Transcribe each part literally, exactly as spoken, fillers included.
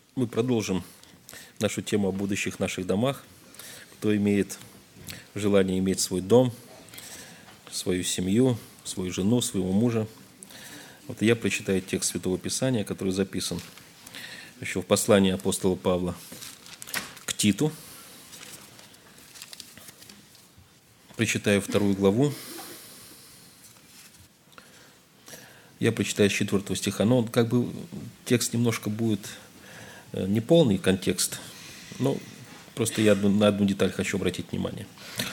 Мы продолжим нашу тему о будущих наших домах. Кто имеет желание иметь свой дом, свою семью, свою жену, своего мужа. Вот я прочитаю текст Святого Писания, который записан еще в послании апостола Павла к Титу. Прочитаю вторую главу. Я прочитаю с четвертого стиха, но он как бы текст немножко будет неполный контекст, но просто я на одну деталь хочу обратить внимание.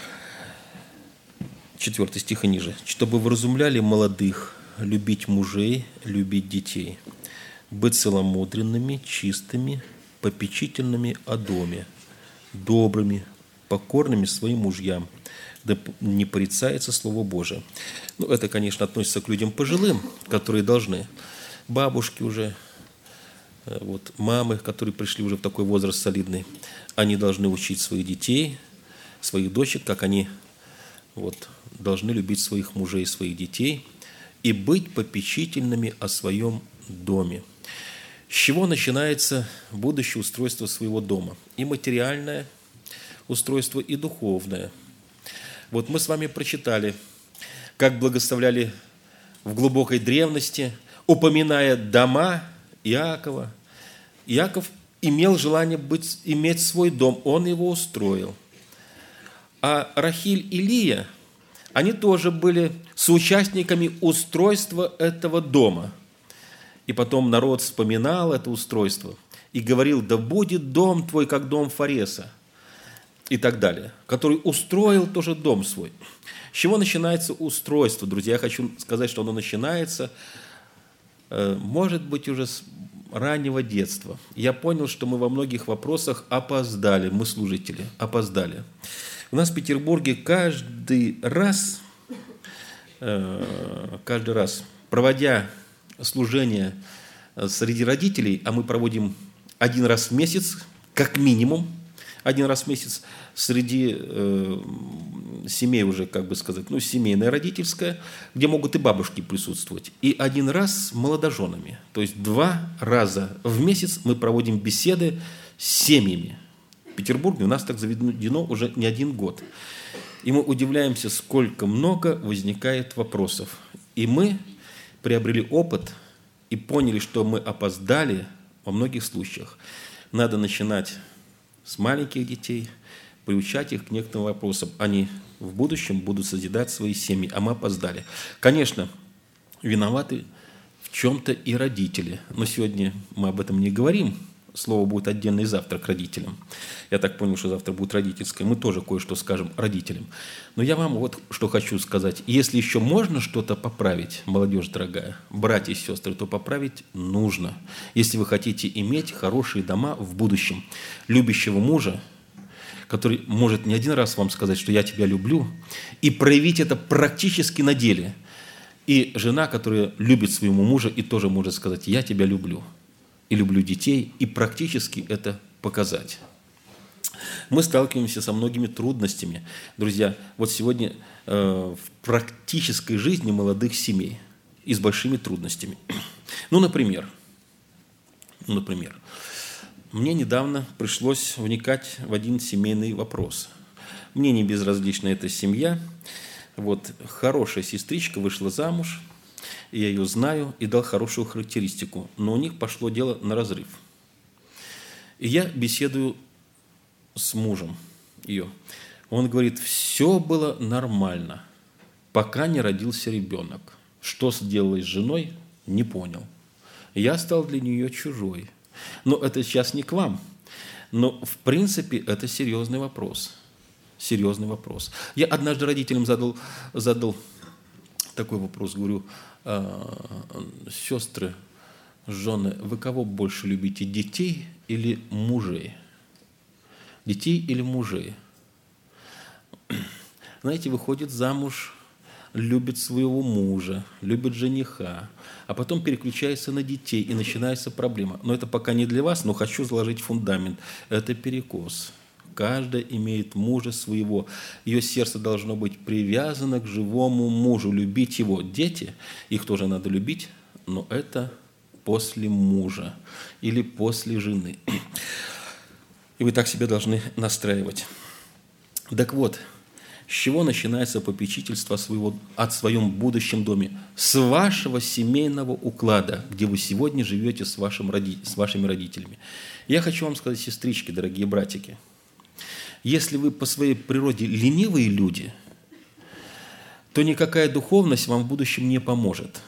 Четвертый стих и ниже. «Чтобы вразумляли молодых любить мужей, любить детей, быть целомудренными, чистыми, попечительными о доме, добрыми, покорными своим мужьям, да не порицается Слово Божие». Ну, это, конечно, относится к людям пожилым, которые должны, бабушки уже, вот, мамы, которые пришли уже в такой возраст солидный, они должны учить своих детей, своих дочек, как они вот, должны любить своих мужей, своих детей и быть попечительными о своем доме. С чего начинается будущее устройство своего дома? И материальное устройство, и духовное. Вот мы с вами прочитали, как благословляли в глубокой древности, упоминая дома Иакова. Иаков имел желание быть, иметь свой дом, он его устроил. А Рахиль и Лия, они тоже были соучастниками устройства этого дома. И потом народ вспоминал это устройство и говорил: да будет дом твой, как дом Фареса, и так далее, который устроил тоже дом свой. С чего начинается устройство, друзья? Я хочу сказать, что оно начинается, может быть, уже с раннего детства. Я понял, что мы во многих вопросах опоздали, мы служители, опоздали. У нас в Петербурге каждый раз, каждый раз, проводя служение среди родителей, а мы проводим один раз в месяц, как минимум, один раз в месяц среди э, семей уже, как бы сказать, ну, семейное родительское, где могут и бабушки присутствовать. И один раз с молодоженами. То есть два раза в месяц мы проводим беседы с семьями. В Петербурге у нас так заведено уже не один год. И мы удивляемся, сколько много возникает вопросов. И мы приобрели опыт и поняли, что мы опоздали во многих случаях. Надо начинать с маленьких детей, приучать их к некоторым вопросам. Они в будущем будут созидать свои семьи, а мы опоздали. Конечно, виноваты в чем-то и родители. Но сегодня мы об этом не говорим. Слово будет отдельный завтра к родителям. Я так понял, что завтра будет родительское. Мы тоже кое-что скажем родителям. Но я вам вот что хочу сказать. Если еще можно что-то поправить, молодежь дорогая, братья и сестры, то поправить нужно. Если вы хотите иметь хорошие дома в будущем, любящего мужа, который может не один раз вам сказать, что я тебя люблю, и проявить это практически на деле. И жена, которая любит своему мужа, и тоже может сказать: я тебя люблю. И люблю детей, и практически это показать. Мы сталкиваемся со многими трудностями, друзья, вот сегодня э, в практической жизни молодых семей и с большими трудностями. Ну, например, ну, например, мне недавно пришлось вникать в один семейный вопрос. Мне не безразлична эта семья. Вот хорошая сестричка вышла замуж, я ее знаю и дал хорошую характеристику, но у них пошло дело на разрыв. И я беседую с мужем ее. Он говорит: все было нормально, пока не родился ребенок. Что сделалось с женой, не понял. Я стал для нее чужой. Но это сейчас не к вам. Но в принципе это серьезный вопрос. Серьезный вопрос. Я однажды родителям задал, задал такой вопрос, говорю: сестры, жены, вы кого больше любите, детей или мужей? Детей или мужей? Знаете, выходит замуж, любит своего мужа, любит жениха, а потом переключается на детей, и начинается проблема. Но это пока не для вас, но хочу заложить фундамент. Это перекос. Каждая имеет мужа своего. Ее сердце должно быть привязано к живому мужу, любить его. Дети, их тоже надо любить, но это после мужа или после жены. И вы так себя должны настраивать. Так вот, с чего начинается попечительство своего, о своем будущем доме? С вашего семейного уклада, где вы сегодня живете с, вашим, с вашими родителями. Я хочу вам сказать, сестрички, дорогие братики, если вы по своей природе ленивые люди, то никакая духовность вам в будущем не поможет.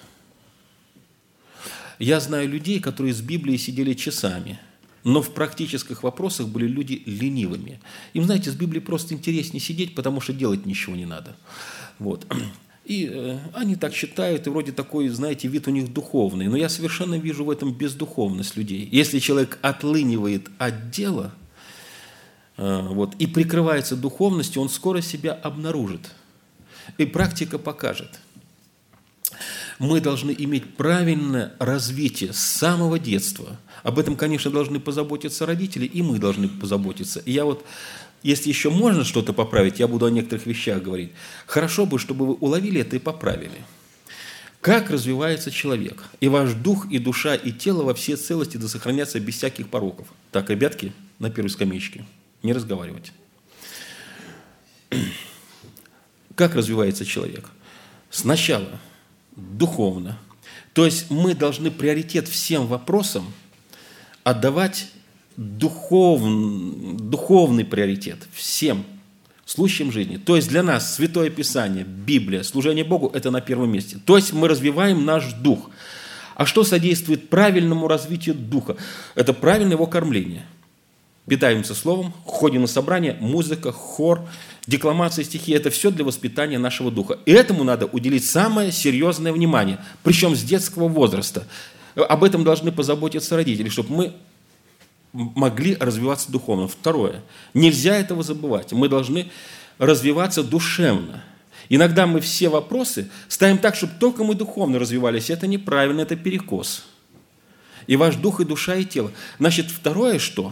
Я знаю людей, которые с Библией сидели часами, но в практических вопросах были люди ленивыми. Им, знаете, с Библией просто интереснее сидеть, потому что делать ничего не надо. Вот. И э, они так считают, и вроде такой, знаете, вид у них духовный. Но я совершенно вижу в этом бездуховность людей. Если человек отлынивает от дела э, вот, и прикрывается духовностью, он скоро себя обнаружит. И практика покажет. Мы должны иметь правильное развитие с самого детства. Об этом, конечно, должны позаботиться родители, и мы должны позаботиться. И я вот, если еще можно что-то поправить, я буду о некоторых вещах говорить. Хорошо бы, чтобы вы уловили это и поправили. Как развивается человек? И ваш дух, и душа, и тело во всей целости да сохранятся без всяких пороков. Так, ребятки, на первой скамеечке, не разговаривать. Как развивается человек? Сначала духовно. То есть мы должны приоритет всем вопросам отдавать духов, духовный приоритет всем случаям жизни. То есть для нас Святое Писание, Библия, служение Богу – это на первом месте. То есть мы развиваем наш дух. А что содействует правильному развитию духа? Это правильное его кормление. Питаемся словом, ходим на собрания, музыка, хор, декламация, стихи – это все для воспитания нашего духа. И этому надо уделить самое серьезное внимание, причем с детского возраста. Об этом должны позаботиться родители, чтобы мы могли развиваться духовно. Второе. Нельзя этого забывать. Мы должны развиваться душевно. Иногда мы все вопросы ставим так, чтобы только мы духовно развивались. Это неправильно, это перекос. И ваш дух, и душа, и тело. Значит, второе что?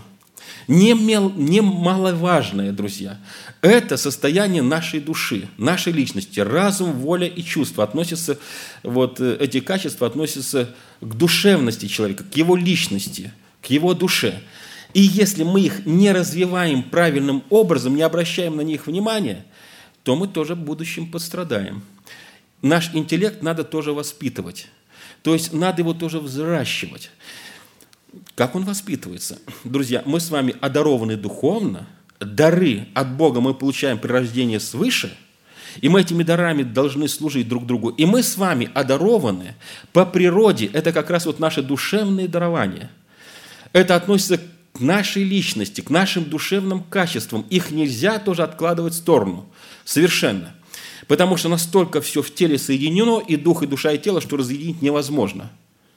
Немаловажное, друзья, это состояние нашей души, нашей личности, разум, воля и чувства относятся, вот эти качества относятся к душевности человека, к его личности, к его душе. И если мы их не развиваем правильным образом, не обращаем на них внимания, то мы тоже в будущем пострадаем. Наш интеллект надо тоже воспитывать, то есть надо его тоже взращивать. Как он воспитывается? Друзья, мы с вами одарованы духовно, дары от Бога мы получаем при рождении свыше, и мы этими дарами должны служить друг другу. И мы с вами одарованы по природе, это как раз вот наши душевные дарования. Это относится к нашей личности, к нашим душевным качествам. Их нельзя тоже откладывать в сторону. Совершенно. Потому что настолько все в теле соединено, и дух, и душа, и тело, что разъединить невозможно.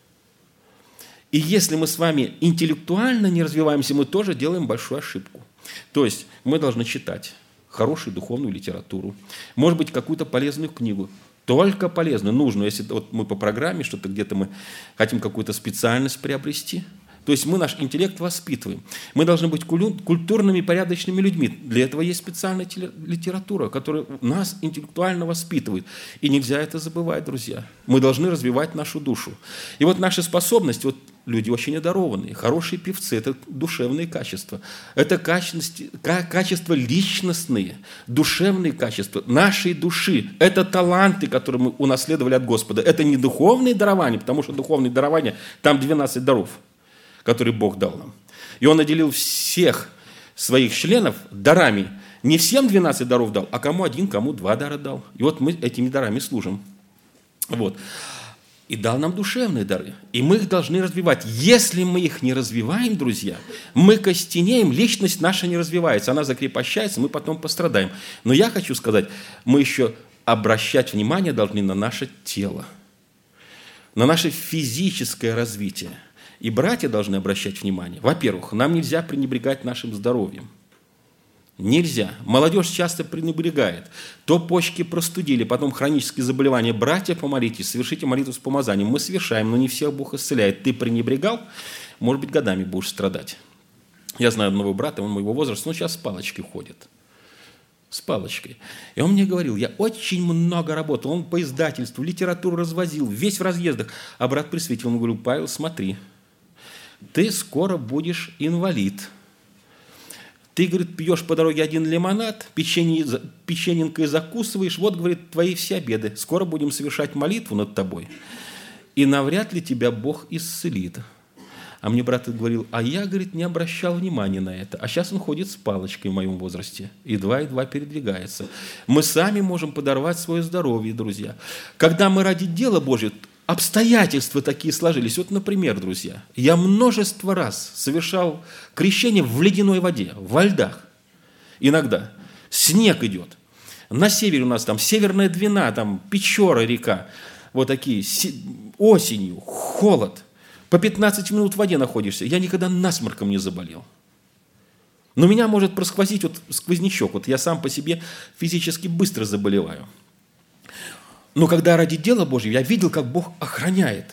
И если мы с вами интеллектуально не развиваемся, мы тоже делаем большую ошибку. То есть мы должны читать хорошую духовную литературу, может быть, какую-то полезную книгу, только полезную, нужную. Если вот мы по программе, что-то где-то мы хотим какую-то специальность приобрести, то есть мы наш интеллект воспитываем. Мы должны быть культурными, порядочными людьми. Для этого есть специальная литература, которая нас интеллектуально воспитывает. И нельзя это забывать, друзья. Мы должны развивать нашу душу. И вот наши способности, вот люди очень одарованные, хорошие певцы, это душевные качества. Это качества личностные, душевные качества нашей души. Это таланты, которые мы унаследовали от Господа. Это не духовные дарования, потому что духовные дарования, там двенадцать даров, который Бог дал нам. И Он наделил всех своих членов дарами. Не всем двенадцать даров дал, а кому один, кому два дара дал. И вот мы этими дарами служим. Вот. И дал нам душевные дары. И мы их должны развивать. Если мы их не развиваем, друзья, мы костенеем, личность наша не развивается, она закрепощается, мы потом пострадаем. Но я хочу сказать, мы еще обращать внимание должны на наше тело, на наше физическое развитие. И братья должны обращать внимание. Во-первых, нам нельзя пренебрегать нашим здоровьем. Нельзя. Молодежь часто пренебрегает. То почки простудили, потом хронические заболевания. Братья, помолитесь, совершите молитву с помазанием. Мы совершаем, но не всех Бог исцеляет. Ты пренебрегал, может быть, годами будешь страдать. Я знаю одного брата, он моего возраста, он сейчас с палочкой ходит. с палочкой. И он мне говорил, я очень много работал, он по издательству, литературу развозил, весь в разъездах. А брат присветил, он говорил, Павел, смотри, ты скоро будешь инвалид. Ты, говорит, пьешь по дороге один лимонад, печенье, печененкой закусываешь, вот, говорит, твои все обеды. Скоро будем совершать молитву над тобой, и навряд ли тебя Бог исцелит. А мне брат говорил, а я, говорит, не обращал внимания на это. А сейчас он ходит с палочкой в моем возрасте, едва-едва передвигается. Мы сами можем подорвать свое здоровье, друзья. Когда мы ради дела Божьего, обстоятельства такие сложились. Вот, например, друзья, я множество раз совершал крещение в ледяной воде, во льдах. Иногда снег идет. На севере у нас там Северная Двина, там Печора река. Вот такие, осенью, холод. По пятнадцать минут в воде находишься. Я никогда насморком не заболел. Но меня может просквозить вот сквознячок. Вот я сам по себе физически быстро заболеваю. Но когда ради дела Божьего, я видел, как Бог охраняет.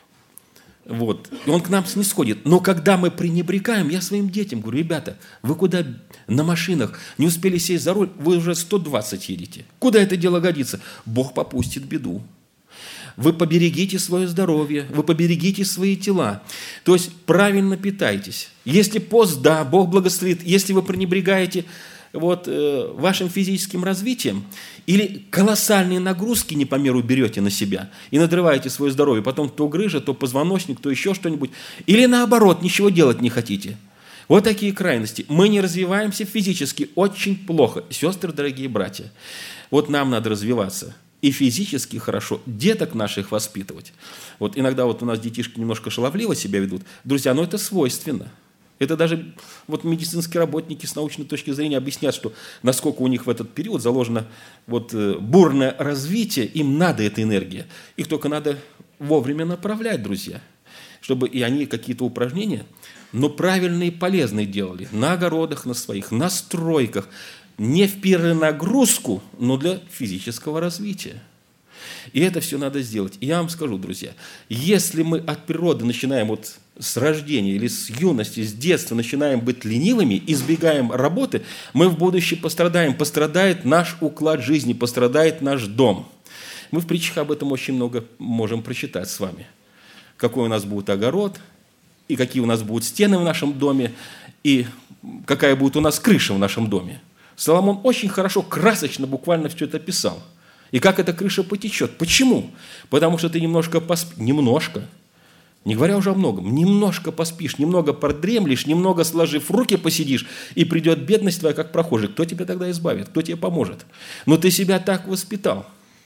Вот. И Он к нам снисходит. Но когда мы пренебрегаем, я своим детям говорю, ребята, вы куда на машинах не успели сесть за руль, вы уже сто двадцать едете. Куда это дело годится? Бог попустит беду. Вы поберегите свое здоровье, вы поберегите свои тела. То есть правильно питайтесь. Если пост, да, Бог благословит. Если вы пренебрегаете вот, э, вашим физическим развитием или колоссальные нагрузки не по меру берете на себя и надрываете свое здоровье, потом то грыжа, то позвоночник, то еще что-нибудь. Или наоборот, ничего делать не хотите. Вот такие крайности. Мы не развиваемся физически очень плохо. Сестры, дорогие братья, вот нам надо развиваться. И физически хорошо деток наших воспитывать. Вот иногда вот у нас детишки немножко шаловливо себя ведут. Друзья, ну это свойственно. Это даже вот медицинские работники с научной точки зрения объяснят, что насколько у них в этот период заложено вот бурное развитие, им надо эта энергия. Их только надо вовремя направлять, друзья, чтобы и они какие-то упражнения, но правильные и полезные делали на огородах, на своих, на стройках, не в перенагрузку, но для физического развития. И это все надо сделать. И я вам скажу, друзья, если мы от природы начинаем вот с рождения или с юности, с детства начинаем быть ленивыми, избегаем работы, мы в будущем пострадаем. Пострадает наш уклад жизни, пострадает наш дом. Мы в притчах об этом очень много можем прочитать с вами. Какой у нас будет огород, и какие у нас будут стены в нашем доме, и какая будет у нас крыша в нашем доме. Соломон очень хорошо, красочно, буквально все это описал. И как эта крыша потечет. Почему? Потому что ты немножко поспишь, немножко, не говоря уже о многом, немножко поспишь, немного продремлешь, немного сложив руки посидишь, и придет бедность твоя, как прохожий. Кто тебя тогда избавит? Кто тебе поможет? Но ты себя так воспитал.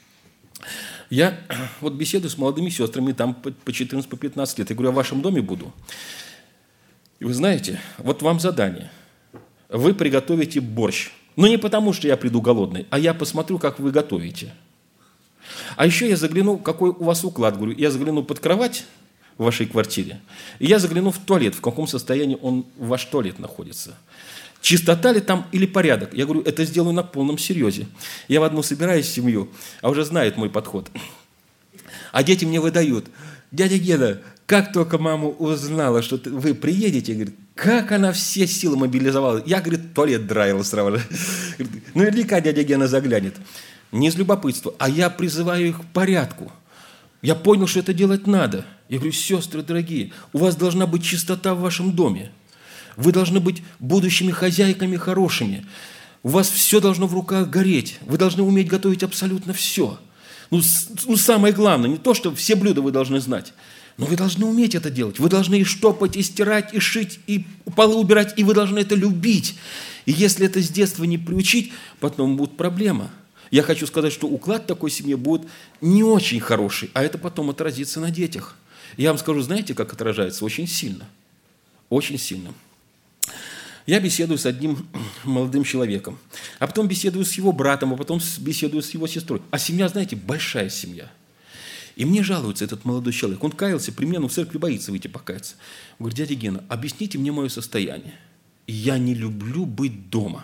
Я вот беседую с молодыми сестрами, там по четырнадцать-пятнадцать лет. Я говорю, я в вашем доме буду. И вы знаете, вот вам задание. Вы приготовите борщ. Но не потому, что я приду голодный, а я посмотрю, как вы готовите. А еще я загляну, какой у вас уклад. Говорю, я загляну под кровать в вашей квартире, и я загляну в туалет, в каком состоянии он, ваш туалет находится. Чистота ли там или порядок? Я говорю, это сделаю на полном серьезе. Я в одну собираюсь семью, а уже знает мой подход. А дети мне выдают, дядя Гена, как только мама узнала, что вы приедете, говорит, как она все силы мобилизовала. Я, говорит, туалет драила сразу же. Ну, наверняка дядя Гена заглянет. Не из любопытства, а я призываю их к порядку. Я понял, что это делать надо. Я говорю, сестры дорогие, у вас должна быть чистота в вашем доме. Вы должны быть будущими хозяйками хорошими. У вас все должно в руках гореть. Вы должны уметь готовить абсолютно все. Ну, ну, самое главное, не то, что все блюда вы должны знать, но вы должны уметь это делать. Вы должны и штопать, и стирать, и шить, и полы убирать, и вы должны это любить. И если это с детства не приучить, потом будет проблема. Я хочу сказать, что уклад такой семьи будет не очень хороший, а это потом отразится на детях. Я вам скажу, знаете, как отражается? Очень сильно. Очень сильно. Я беседую с одним молодым человеком, а потом беседую с его братом, а потом беседую с его сестрой. А семья, знаете, большая семья. И мне жалуется этот молодой человек. Он каялся при мне, но в церкви боится выйти покаяться. Он говорит, дядя Гена, объясните мне мое состояние. Я не люблю быть дома.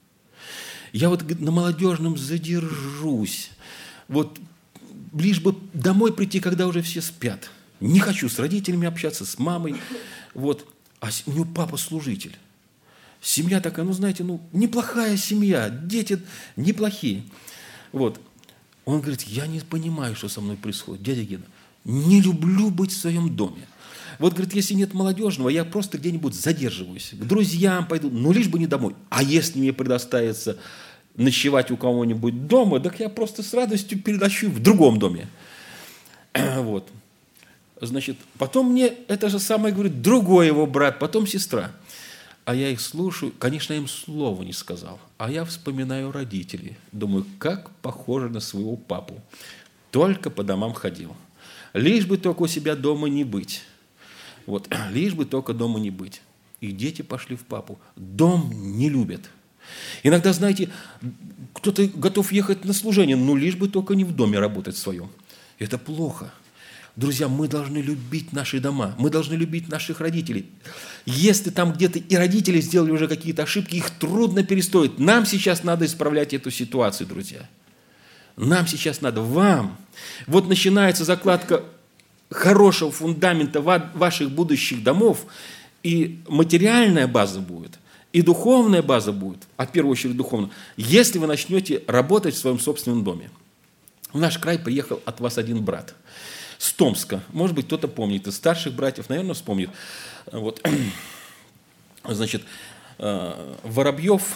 Я вот на молодежном задержусь. Вот лишь бы домой прийти, когда уже все спят. Не хочу с родителями общаться, с мамой. Вот. А у него папа служитель. Семья такая, ну, знаете, ну, неплохая семья, дети неплохие. Вот. Он говорит, я не понимаю, что со мной происходит, дядя Гена. Не люблю быть в своем доме. Вот, говорит, если нет молодежного, я просто где-нибудь задерживаюсь. К друзьям пойду, ну, лишь бы не домой. А если мне предоставится ночевать у кого-нибудь дома, так я просто с радостью переночую в другом доме. Вот. Значит, потом мне это же самое говорит другой его брат, потом сестра. А я их слушаю, конечно, я им слова не сказал. А я вспоминаю родителей. Думаю, как похоже на своего папу. Только по домам ходил. Лишь бы только у себя дома не быть. Вот, лишь бы только дома не быть. И дети пошли в папу. Дом не любят. Иногда, знаете, кто-то готов ехать на служение, но лишь бы только не в доме работать своем. Это плохо. Друзья, мы должны любить наши дома, мы должны любить наших родителей. Если там где-то и родители сделали уже какие-то ошибки, их трудно перестроить. Нам сейчас надо исправлять эту ситуацию, друзья. Нам сейчас надо, вам. Вот начинается закладка хорошего фундамента ваших будущих домов, и материальная база будет, и духовная база будет, а в первую очередь духовная, если вы начнете работать в своем собственном доме. В наш край приехал от вас один брат с Томска. Может быть, кто-то помнит. Из старших братьев, наверное, вспомнит. Вот. Значит, Воробьев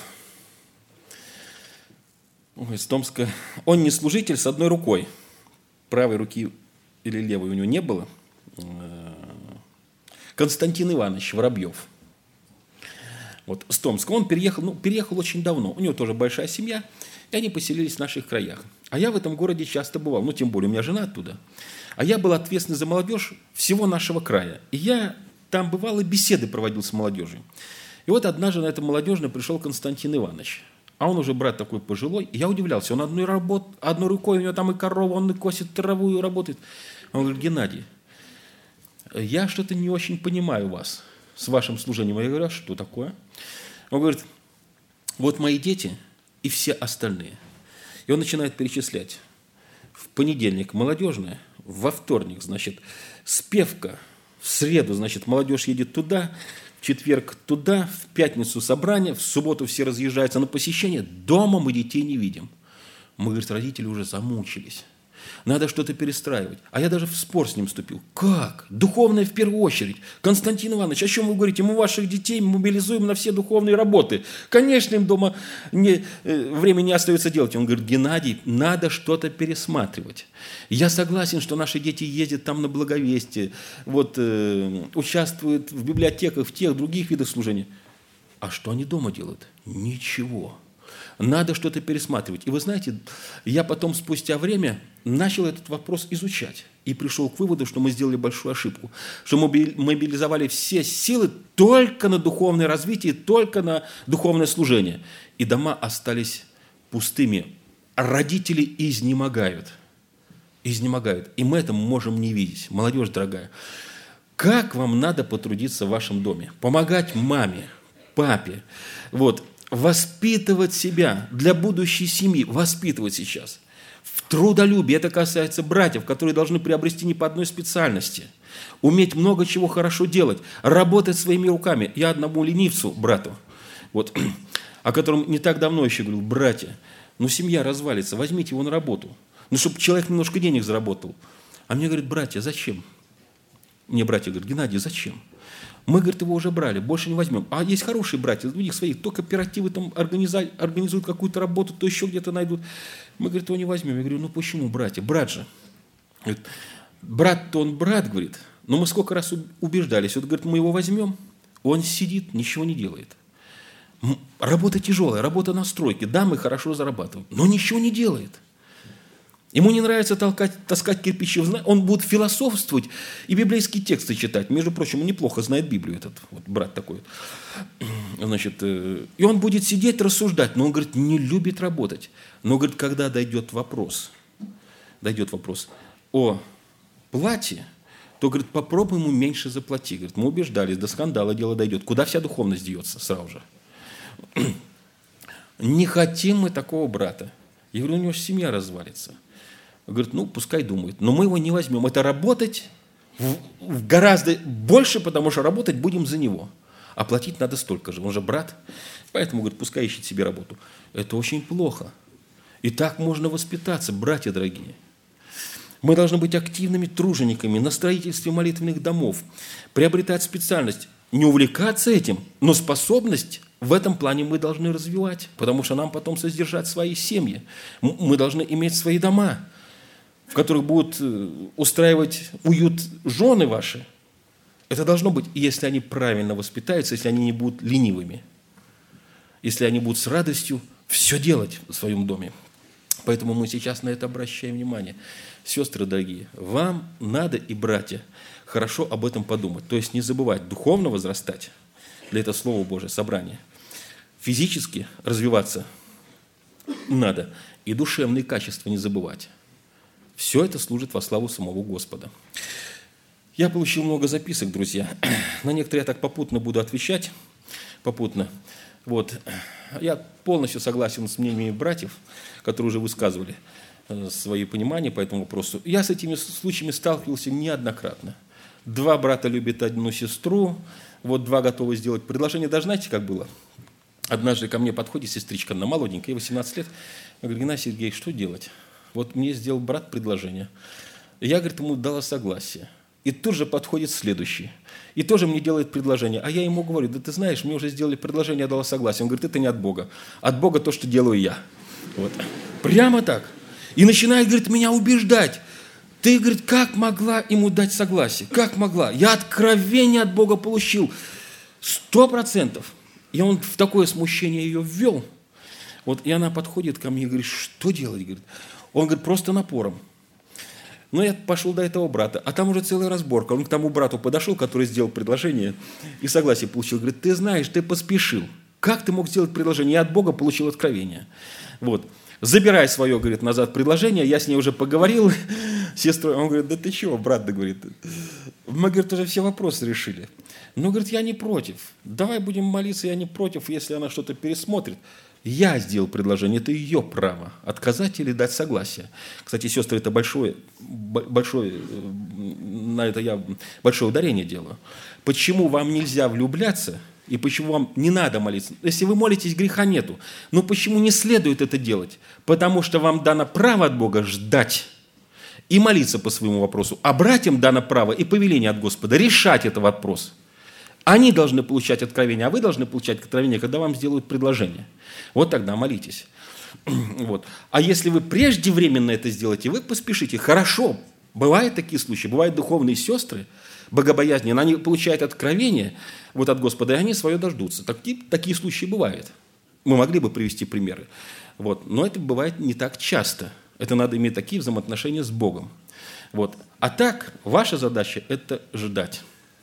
из Томска. Он не служитель с одной рукой. Правой руки или левой у него не было. Константин Иванович Воробьев. Вот, с Томска. Он переехал, ну, переехал очень давно. У него тоже большая семья. И они поселились в наших краях. А я в этом городе часто бывал. Ну, тем более, у меня жена оттуда. А я был ответственный за молодежь всего нашего края. И я там бывал и беседы проводил с молодежью. И вот однажды на это молодежное пришел Константин Иванович. А он уже брат такой пожилой. И я удивлялся. Он одной, работ... одной рукой, у него там и корова, он и косит траву, и работает. Он говорит, Геннадий, я что-то не очень понимаю вас с вашим служением. Я говорю, а что такое? Он говорит, вот мои дети и все остальные. И он начинает перечислять. В понедельник молодежная, во вторник, значит, спевка, в среду, значит, молодежь едет туда, в четверг туда, в пятницу собрание, в субботу все разъезжаются на посещение, дома мы детей не видим. Мы, говорит, родители уже замучились. Надо что-то перестраивать. А я даже в спор с ним вступил. Как? Духовное в первую очередь. Константин Иванович, о чем вы говорите? Мы ваших детей мобилизуем на все духовные работы. Конечно, им дома не, э, времени не остается делать. Он говорит, Геннадий, надо что-то пересматривать. Я согласен, что наши дети ездят там на благовестие, вот, э, участвуют в библиотеках, в тех других видах служения. А что они дома делают? Ничего. Надо что-то пересматривать. И вы знаете, я потом спустя время начал этот вопрос изучать. И пришел к выводу, что мы сделали большую ошибку. Что мы мобилизовали все силы только на духовное развитие, только на духовное служение. И дома остались пустыми. Родители изнемогают. Изнемогают. И мы это можем не видеть. Молодежь дорогая, как вам надо потрудиться в вашем доме? Помогать маме, папе. Вот. Воспитывать себя для будущей семьи, воспитывать сейчас. В трудолюбии, это касается братьев, которые должны приобрести не по одной специальности, уметь много чего хорошо делать, работать своими руками. Я одному ленивцу, брату, вот, о котором не так давно еще говорил, братья, ну семья развалится, возьмите его на работу, ну чтобы человек немножко денег заработал. А мне говорят, братья, зачем? Мне братья говорят, Геннадий, зачем? Мы, говорит, его уже брали, больше не возьмем. А есть хорошие братья, у них своих, то кооперативы там организуют какую-то работу, то еще где-то найдут. Мы, говорит, его не возьмем. Я говорю, ну почему, братья? Брат же. Говорит, брат-то он брат, говорит, но мы сколько раз убеждались. Вот, говорит, мы его возьмем, он сидит, ничего не делает. Работа тяжелая, работа на стройке. Да, мы хорошо зарабатываем, но ничего не делает. Ему не нравится толкать, таскать кирпичи. Он будет философствовать и библейские тексты читать. Между прочим, он неплохо знает Библию, этот вот брат такой. Значит, и он будет сидеть, рассуждать, но он, говорит, не любит работать. Но, говорит, когда дойдет вопрос, дойдет вопрос о плате, то, говорит, попробуй ему меньше заплати. Говорит, мы убеждались, до скандала дело дойдет. Куда вся духовность деется сразу же? Не хотим мы такого брата. Я говорю, у него же семья развалится. Говорит, ну, пускай думает, но мы его не возьмем. Это работать в, в гораздо больше, потому что работать будем за него. а платить надо столько же, он же брат. Поэтому, говорит, пускай ищет себе работу. Это очень плохо. И так можно воспитаться, братья дорогие. Мы должны быть активными тружениками на строительстве молитвенных домов, приобретать специальность, не увлекаться этим, но способность в этом плане мы должны развивать, потому что нам потом содержать свои семьи. Мы должны иметь свои дома, в которых будут устраивать уют жены ваши. Это должно быть, если они правильно воспитаются, если они не будут ленивыми, если они будут с радостью все делать в своем доме. Поэтому мы сейчас на это обращаем внимание. Сестры дорогие, вам надо, и братья, хорошо об этом подумать. То есть не забывать духовно возрастать, для этого Слово Божие, собрание. Физически развиваться надо, и душевные качества не забывать. Все это служит во славу самого Господа. Я получил много записок, друзья. На некоторые я так попутно буду отвечать. Попутно. Вот. Я полностью согласен с мнениями братьев, которые уже высказывали свои понимания по этому вопросу. Я с этими случаями сталкивался неоднократно. Два брата любят одну сестру, вот два готовы сделать предложение. Даже знаете, как было? Однажды ко мне подходит сестричка, она молоденькая, ей восемнадцать лет. Я говорю: Геннадий Сергеевич, что делать? Вот мне сделал брат предложение. Я, говорит, ему дала согласие. И тут же подходит следующий. И тоже мне делает предложение. А я ему говорю: да ты знаешь, мне уже сделали предложение, я дала согласие. Он говорит: это не от Бога. От Бога то, что делаю я. Вот. Прямо так. И начинает, говорит, меня убеждать. Ты, говорит, как могла ему дать согласие? Как могла? Я откровение от Бога получил. Сто процентов. И он в такое смущение ее ввел. Вот, и она подходит ко мне и говорит: что делать? Говорит. Он говорит: просто напором. Ну, я пошел до этого брата, а там уже целая разборка. Он к тому брату подошел, который сделал предложение, и согласие получил. Говорит: ты знаешь, ты поспешил. Как ты мог сделать предложение? Я от Бога получил откровение. Вот. Забирай свое, говорит, назад предложение. Я с ней уже поговорил, сестрой. Он говорит: да ты чего, брат, да, говорит. Мы, говорит, уже все вопросы решили. Ну, говорит, я не против. Давай будем молиться, я не против, если она что-то пересмотрит. Я сделал предложение, это ее право, отказать или дать согласие. Кстати, сестры, это большое, большое, на это я большое ударение делаю. Почему вам нельзя влюбляться и почему вам не надо молиться? Если вы молитесь, греха нету. Но почему не следует это делать? Потому что вам дано право от Бога ждать и молиться по своему вопросу. А братьям дано право и повеление от Господа решать этот вопрос. Они должны получать откровение, а вы должны получать откровение, когда вам сделают предложение. Вот тогда молитесь. Вот. А если вы преждевременно это сделаете, вы поспешите. Хорошо, бывают такие случаи, бывают духовные сестры, богобоязненные, они получают откровение вот от Господа, и они свое дождутся. Такие, такие случаи бывают. Мы могли бы привести примеры. Вот. Но это бывает не так часто. Это надо иметь такие взаимоотношения с Богом. Вот. А так, ваша задача – это ждать.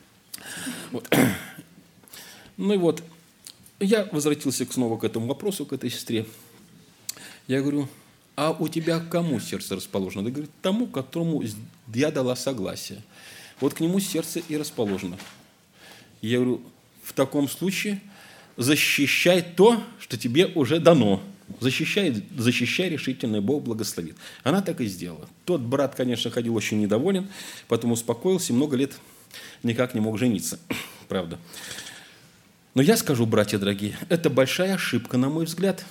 Вот. Ну и вот, я возвратился снова к этому вопросу, к этой сестре. Я говорю: а у тебя к кому сердце расположено? Она говорит: тому, которому я дала согласие. Вот к нему сердце и расположено. Я говорю: в таком случае защищай то, что тебе уже дано. Защищай, защищай решительно, и Бог благословит. Она так и сделала. Тот брат, конечно, ходил очень недоволен, потом успокоился и много лет никак не мог жениться. Правда. Но я скажу, братья дорогие, это большая ошибка, на мой взгляд.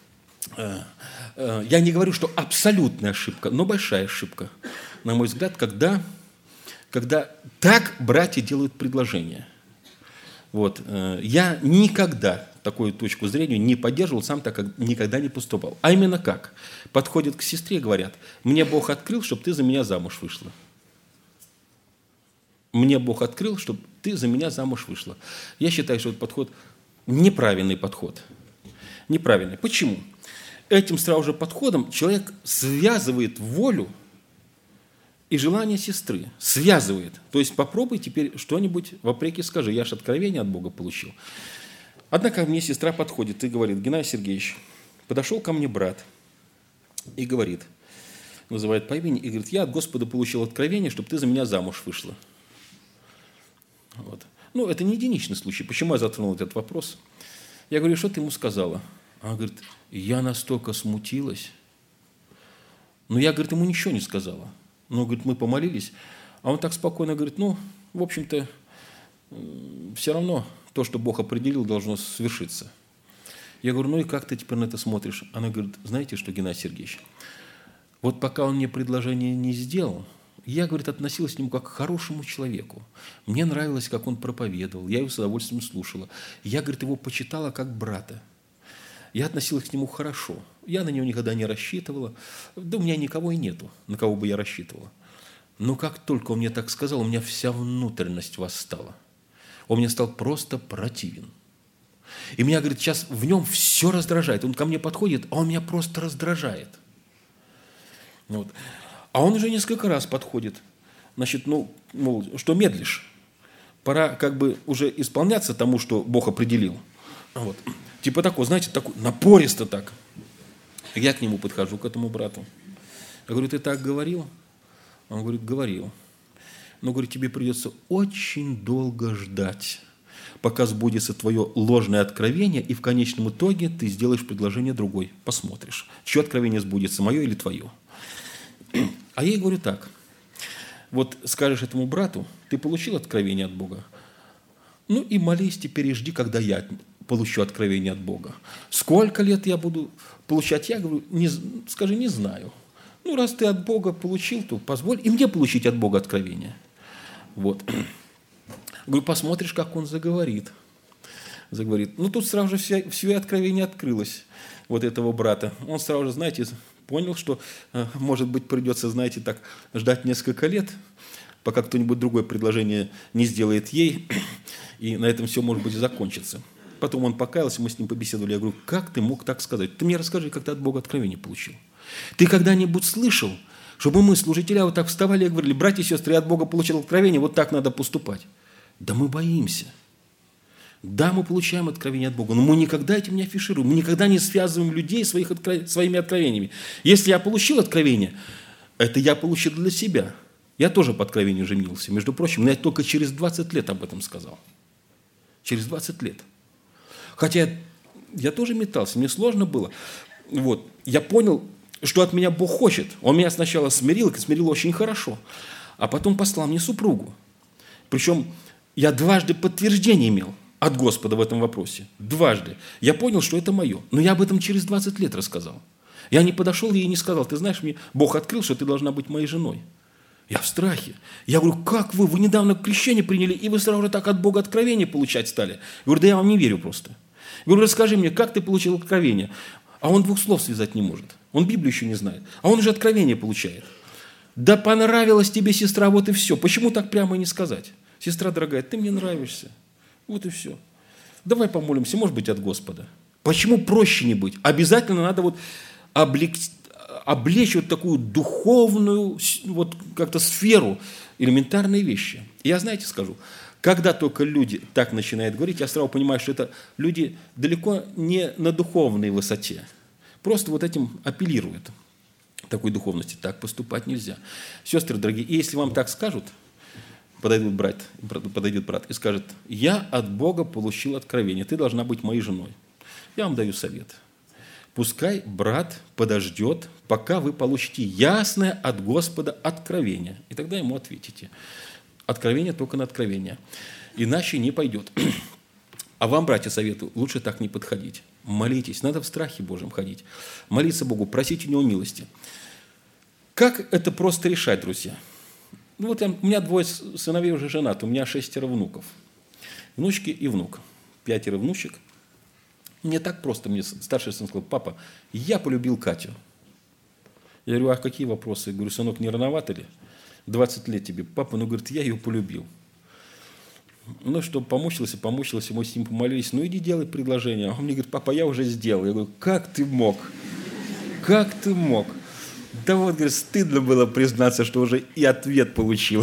Я не говорю, что абсолютная ошибка, но большая ошибка, на мой взгляд, когда, когда так братья делают предложение. Вот. Я никогда такую точку зрения не поддерживал, сам так никогда не поступал. А именно как? Подходят к сестре и говорят: мне Бог открыл, чтобы ты за меня замуж вышла. Мне Бог открыл, чтобы ты за меня замуж вышла. Я считаю, что этот подход неправильный подход. Неправильный. Почему? Этим сразу же подходом человек связывает волю и желание сестры. Связывает. То есть попробуй теперь что-нибудь вопреки скажи. Я же откровение от Бога получил. Однако мне сестра подходит и говорит: Геннадий Сергеевич, подошел ко мне брат и говорит, называет по имени, и говорит: я от Господа получил откровение, чтобы ты за меня замуж вышла. Вот. Ну, это не единичный случай. Почему я затронул этот вопрос? Я говорю: что ты ему сказала? Она говорит: я настолько смутилась. Но я, говорит, ему ничего не сказала. Но, говорит, мы помолились. А он так спокойно говорит: ну, в общем-то, все равно, то, что Бог определил, должно свершиться. Я говорю, ну и как ты теперь на это смотришь? Она говорит, знаете что, Геннадий Сергеевич, вот пока он мне предложение не сделал, я, говорит, относилась к нему как к хорошему человеку. Мне нравилось, как он проповедовал, я его с удовольствием слушала. Я, говорит, его почитала как брата. Я относилась к нему хорошо. Я на него никогда не рассчитывала. Да у меня никого и нету, на кого бы я рассчитывала. Но как только он мне так сказал, у меня вся внутренность восстала. Он мне стал просто противен. И меня, говорит, сейчас в нем все раздражает. Он ко мне подходит, а он меня просто раздражает. Вот. А он уже несколько раз подходит. Значит, ну, мол, что медлишь? Пора как бы уже исполняться тому, что Бог определил. Вот. Типа такой, знаете, такой напористо так. Я к нему подхожу, к этому брату. Я говорю, ты так говорил? Он говорит, говорил. Но, говорит, тебе придется очень долго ждать, пока сбудется твое ложное откровение, и в конечном итоге ты сделаешь предложение другой. Посмотришь, чье откровение сбудется, мое или твое. А я ей говорю так. Вот скажешь этому брату, ты получил откровение от Бога? Ну и молись теперь и жди, когда я получу откровение от Бога. Сколько лет я буду получать? Я говорю, не, скажи, не знаю. Ну, раз ты от Бога получил, то позволь и мне получить от Бога откровение. Вот. Говорю, посмотришь, как он заговорит. Заговорит. Ну, тут сразу же все, все откровение открылось вот этого брата. Он сразу же, знаете, понял, что, может быть, придется, знаете, так ждать несколько лет, пока кто-нибудь другое предложение не сделает ей, и на этом все, может быть, закончится. Потом он покаялся, мы с ним побеседовали. Я говорю, как ты мог так сказать? Ты мне расскажи, как ты от Бога откровение получил. Ты когда-нибудь слышал, чтобы мы, служителя, вот так вставали и говорили, братья и сестры, я от Бога получил откровение, вот так надо поступать. Да мы боимся. Да, мы получаем откровение от Бога, но мы никогда этим не афишируем, мы никогда не связываем людей своих откро... своими откровениями. Если я получил откровение, это я получил для себя. Я тоже по откровению женился, между прочим, но я только через двадцать лет об этом сказал. Через двадцать лет. Хотя я, я тоже метался, мне сложно было. Вот. Я понял, что от меня Бог хочет. Он меня сначала смирил, и смирил очень хорошо, а потом послал мне супругу. Причем я дважды подтверждение имел от Господа в этом вопросе. Дважды. Я понял, что это мое. Но я об этом через двадцать лет рассказал. Я не подошел ей и не сказал, ты знаешь, мне Бог открыл, что ты должна быть моей женой. Я в страхе. Я говорю, как вы? Вы недавно крещение приняли, и вы сразу же так от Бога откровение получать стали. Я говорю, да я вам не верю просто. Я говорю, расскажи мне, как ты получил откровение? А он двух слов связать не может. Он Библию еще не знает. А он уже откровение получает. Да понравилась тебе, сестра, вот и все. Почему так прямо и не сказать? Сестра дорогая, ты мне нравишься. Вот и все. Давай помолимся, может быть, от Господа. Почему проще не быть? Обязательно надо вот облегчить, облечь вот такую духовную вот как-то сферу, элементарные вещи. И я, знаете, скажу, когда только люди так начинают говорить, я сразу понимаю, что это люди далеко не на духовной высоте. Просто вот этим апеллируют, такой духовности. Так поступать нельзя. Сестры дорогие, и если вам так скажут, подойдет брат, подойдет брат и скажет, я от Бога получил откровение, ты должна быть моей женой. Я вам даю совет. Пускай брат подождет, пока вы получите ясное от Господа откровение. И тогда ему ответите. Откровение только на откровение. Иначе не пойдет. А вам, братья, советую, лучше так не подходить. Молитесь, надо в страхе Божьем ходить. Молиться Богу, просить у Него милости. Как это просто решать, друзья? Ну вот я, у меня двое сыновей уже женаты, у меня шестеро внуков. Внучки и внук. Пятеро внучек. Мне так просто, мне старший сын сказал, папа, я полюбил Катю. Я говорю, а какие вопросы? Я говорю, сынок, не рановато ли? двадцать лет тебе. Папа, ну, говорит, я ее полюбил. Ну, что, помучился, помучился, мы с ним помолились. Ну, иди делай предложение. А он мне говорит, папа, я уже сделал. Я говорю, как ты мог? Как ты мог? Да вот, говорит, стыдно было признаться, что уже и ответ получил.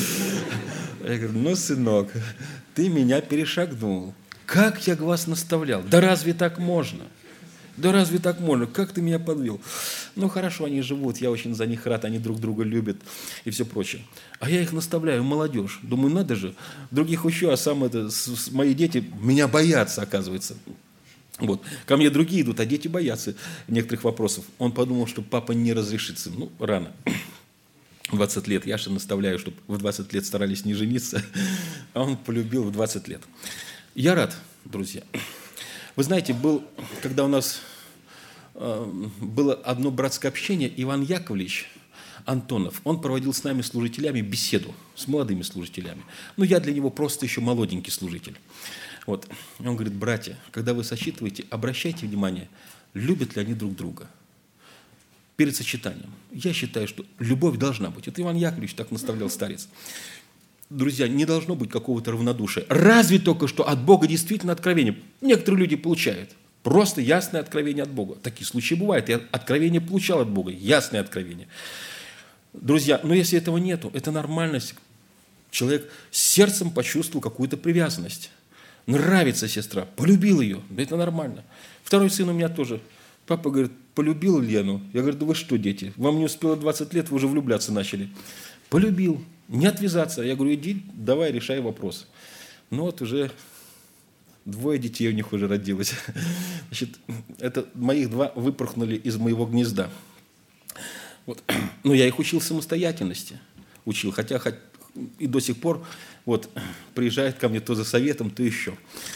Я говорю, ну, сынок, ты меня перешагнул. Как я вас наставлял? Да разве так можно? Да разве так можно? Как ты меня подвел? Ну, хорошо, они живут, я очень за них рад, они друг друга любят и все прочее. А я их наставляю, молодежь. Думаю, надо же, других учу, а сам это, с, с, мои дети меня боятся, оказывается. Вот. Ко мне другие идут, а дети боятся некоторых вопросов. Он подумал, что папа не разрешит сын. Ну, рано. двадцать лет. Я же наставляю, чтобы в двадцать лет старались не жениться, а он полюбил в двадцать лет. Я рад, друзья. Вы знаете, был, когда у нас э, было одно братское общение, Иван Яковлевич Антонов, он проводил с нами, служителями, беседу, с молодыми служителями. Ну, я для него просто еще молоденький служитель. Вот. Он говорит: братья, когда вы сочетываете, обращайте внимание, любят ли они друг друга перед сочетанием. Я считаю, что любовь должна быть. Это Иван Яковлевич так наставлял, старец. Друзья, не должно быть какого-то равнодушия. Разве только что от Бога действительно откровение. Некоторые люди получают просто ясное откровение от Бога. Такие случаи бывают. Я откровение получал от Бога, ясное откровение. Друзья, но если этого нету, это нормальность. Человек сердцем почувствовал какую-то привязанность. Нравится сестра, полюбил ее, да это нормально. Второй сын у меня тоже. Папа говорит: полюбил Лену. Я говорю: да вы что, дети, вам не успело двадцать лет, вы уже влюбляться начали. Полюбил, не отвязаться. Я говорю: иди, давай, решай вопрос. Ну вот уже двое детей у них уже родилось. Значит, это моих два выпорхнули из моего гнезда. Вот. Но я их учил самостоятельности. Учил, хотя хоть и до сих пор вот, приезжает ко мне то за советом, то еще.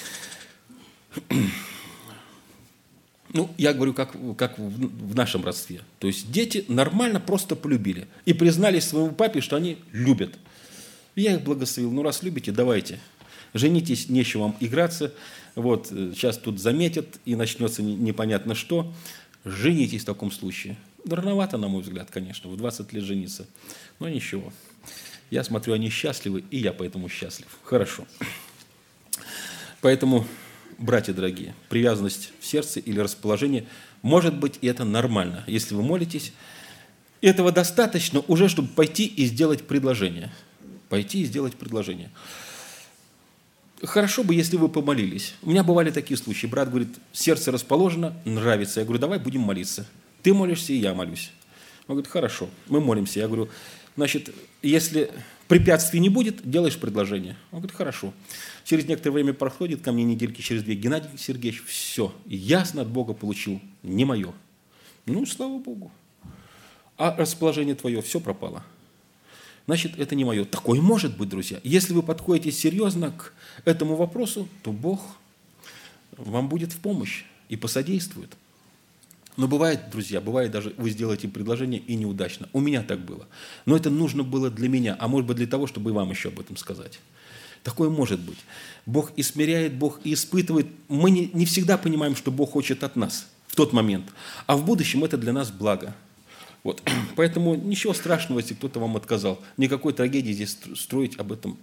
Ну, я говорю, как, как в, в нашем родстве. То есть дети нормально просто полюбили. И признались своему папе, что они любят. Я их благословил. Ну, раз любите, давайте. Женитесь, нечего вам играться. Вот, сейчас тут заметят, и начнется непонятно что. Женитесь в таком случае. Рановато, на мой взгляд, конечно, в двадцать лет жениться. Но ничего. Я смотрю, они счастливы, и я поэтому счастлив. Хорошо. Поэтому, братья дорогие, привязанность в сердце или расположение, может быть, и это нормально. Если вы молитесь, этого достаточно уже, чтобы пойти и сделать предложение. Пойти и сделать предложение. Хорошо бы, если вы помолились. У меня бывали такие случаи. Брат говорит: сердце расположено, нравится. Я говорю: давай будем молиться. Ты молишься, и я молюсь. Он говорит: хорошо, мы молимся. Я говорю: значит, если препятствий не будет, делаешь предложение. Он говорит: хорошо. Через некоторое время проходит, ко мне недельки через две: Геннадий Сергеевич, все, ясно от Бога получил, не мое. Ну, слава Богу. А расположение твое, все пропало. Значит, это не мое. Такое может быть, друзья. Если вы подходите серьезно к этому вопросу, то Бог вам будет в помощь и посодействует. Но бывает, друзья, бывает даже вы сделаете предложение и неудачно. У меня так было. Но это нужно было для меня, а может быть для того, чтобы и вам еще об этом сказать. Такое может быть. Бог и смиряет, Бог и испытывает. Мы не, не всегда понимаем, что Бог хочет от нас в тот момент. А в будущем это для нас благо. Вот. Поэтому ничего страшного, если кто-то вам отказал. Никакой трагедии здесь строить об этом,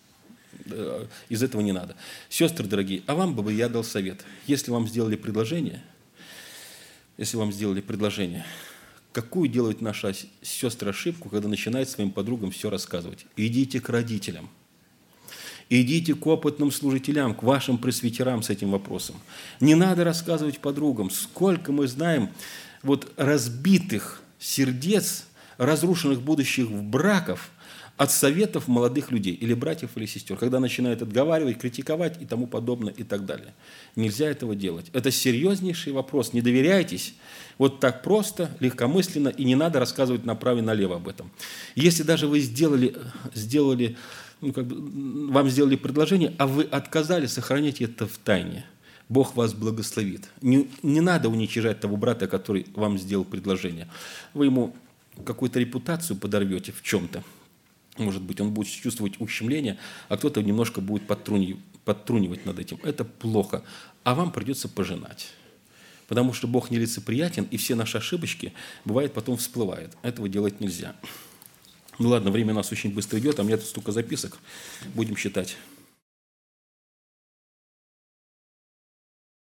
из этого не надо. Сестры дорогие, а вам бы я дал совет. Если вам сделали предложение, если вам сделали предложение, какую делают наши сестры ошибку, когда начинают своим подругам все рассказывать? Идите к родителям. Идите к опытным служителям, к вашим пресвитерам с этим вопросом. Не надо рассказывать подругам. Сколько мы знаем вот разбитых сердец, разрушенных будущих браков от советов молодых людей, или братьев, или сестер, когда начинают отговаривать, критиковать и тому подобное, и так далее. Нельзя этого делать. Это серьезнейший вопрос. Не доверяйтесь вот так просто, легкомысленно, и не надо рассказывать направо и налево об этом. Если даже вы сделали, сделали ну, как бы, вам сделали предложение, а вы отказали, сохраните это в тайне. Бог вас благословит. Не, не надо уничижать того брата, который вам сделал предложение. Вы ему какую-то репутацию подорвете в чем-то. Может быть, он будет чувствовать ущемление, а кто-то немножко будет подтрунивать, подтрунивать над этим. Это плохо. А вам придется пожинать. Потому что Бог нелицеприятен, и все наши ошибочки, бывает, потом всплывают. Этого делать нельзя. Ну ладно, время у нас очень быстро идет, а у меня тут столько записок. Будем считать.